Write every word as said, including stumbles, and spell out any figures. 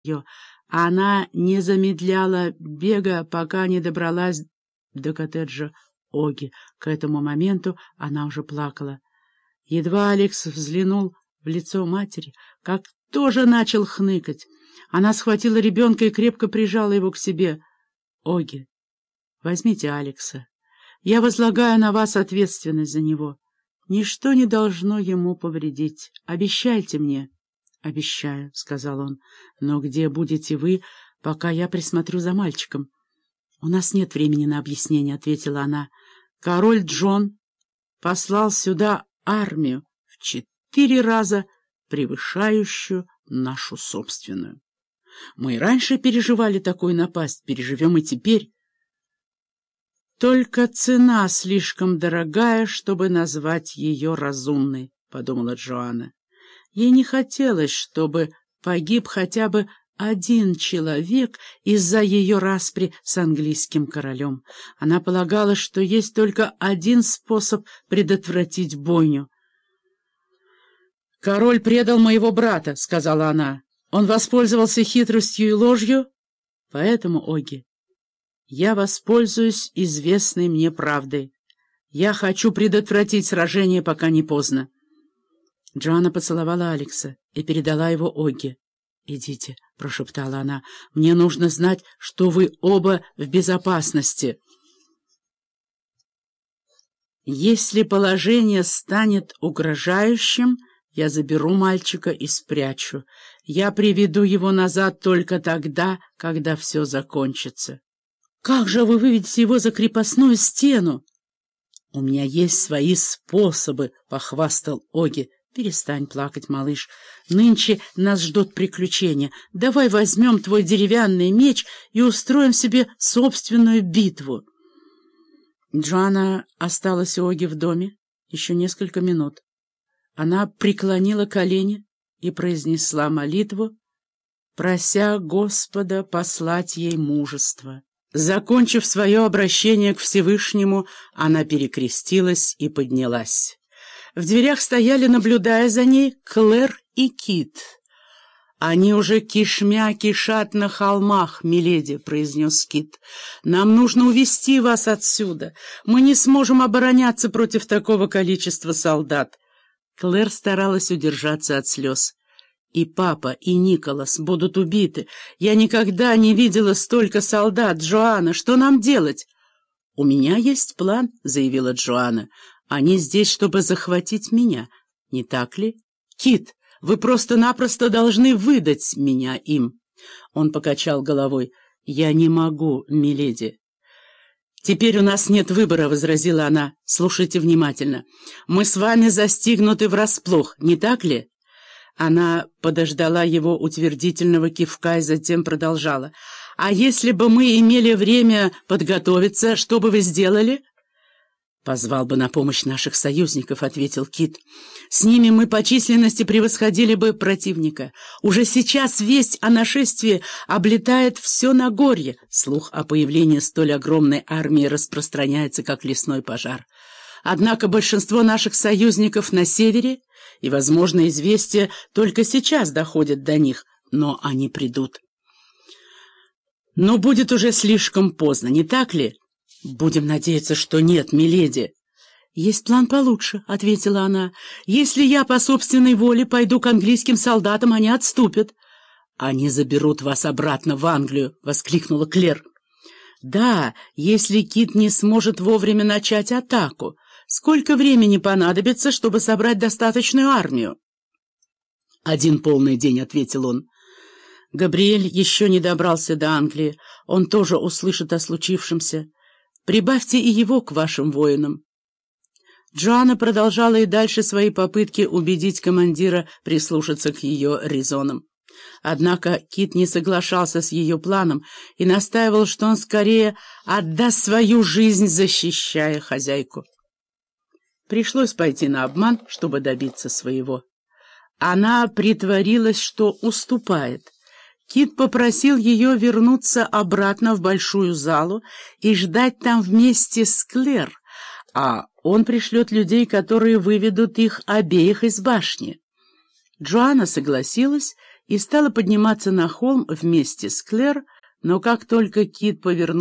ее. Она не замедляла бега, пока не добралась до коттеджа Оги. К этому моменту она уже плакала. Едва Алекс взглянул в лицо матери, как тоже начал хныкать. Она схватила ребенка и крепко прижала его к себе. «Оги, возьмите Алекса. Я возлагаю на вас ответственность за него. Ничто не должно ему повредить. Обещайте мне». «Обещаю», — сказал он. «Но где будете вы, пока я присмотрю за мальчиком?» «У нас нет времени на объяснение», — ответила она. «Король Джон послал сюда армию в четыре раза превышающую нашу собственную. Мы и раньше переживали такую напасть, переживем и теперь. Только цена слишком дорогая, чтобы назвать ее разумной», — подумала Джоанна. Ей не хотелось, чтобы погиб хотя бы один человек из-за ее распри с английским королем. Она полагала, что есть только один способ предотвратить бойню. «Король предал моего брата», — сказала она. «Он воспользовался хитростью и ложью, поэтому, Оги, я воспользуюсь известной мне правдой. Я хочу предотвратить сражение, пока не поздно». Джоанна поцеловала Алекса и передала его Оги. «Идите», — прошептала она, — «мне нужно знать, что вы оба в безопасности. Если положение станет угрожающим, я заберу мальчика и спрячу. Я приведу его назад только тогда, когда все закончится». «Как же вы выведете его за крепостную стену?» «У меня есть свои способы», — похвастал Оги. «Перестань плакать, малыш. Нынче нас ждут приключения. Давай возьмем твой деревянный меч и устроим себе собственную битву». Джоанна осталась у Оги в доме еще несколько минут. Она преклонила колени и произнесла молитву, прося Господа послать ей мужество. Закончив свое обращение к Всевышнему, она перекрестилась и поднялась. В дверях стояли, наблюдая за ней, Клэр и Кит. «Они уже кишмя кишат на холмах, миледи», — произнес Кит. «Нам нужно увести вас отсюда. Мы не сможем обороняться против такого количества солдат». Клэр старалась удержаться от слез. «И папа, и Николас будут убиты. Я никогда не видела столько солдат. Джоанна, что нам делать?» «У меня есть план», — заявила Джоанна. «Они здесь, чтобы захватить меня, не так ли? Кит, вы просто-напросто должны выдать меня им». Он покачал головой. «Я не могу, миледи». «Теперь у нас нет выбора», — возразила она. «Слушайте внимательно. Мы с вами застигнуты врасплох, не так ли?» Она подождала его утвердительного кивка и затем продолжала. «А если бы мы имели время подготовиться, что бы вы сделали?» «Позвал бы на помощь наших союзников», — ответил Кит. «С ними мы по численности превосходили бы противника. Уже сейчас весть о нашествии облетает все Нагорье. Слух о появлении столь огромной армии распространяется, как лесной пожар. Однако большинство наших союзников на севере, и, возможно, известия только сейчас доходят до них, но они придут. Но будет уже слишком поздно, не так ли?» «Будем надеяться, что нет, миледи». «Есть план получше», — ответила она. «Если я по собственной воле пойду к английским солдатам, они отступят». «Они заберут вас обратно в Англию», — воскликнула Клэр. «Да, если Кит не сможет вовремя начать атаку. Сколько времени понадобится, чтобы собрать достаточную армию?» «Один полный день», — ответил он. «Габриэль еще не добрался до Англии. Он тоже услышит о случившемся. Прибавьте и его к вашим воинам». Джоанна продолжала и дальше свои попытки убедить командира прислушаться к ее резонам. Однако Кит не соглашался с ее планом и настаивал, что он скорее отдаст свою жизнь, защищая хозяйку. Пришлось пойти на обман, чтобы добиться своего. Она притворилась, что уступает. Кит попросил ее вернуться обратно в большую залу и ждать там вместе с Клэр, а он пришлет людей, которые выведут их обеих из башни. Джоанна согласилась и стала подниматься на холм вместе с Клэр, но как только Кит повернулся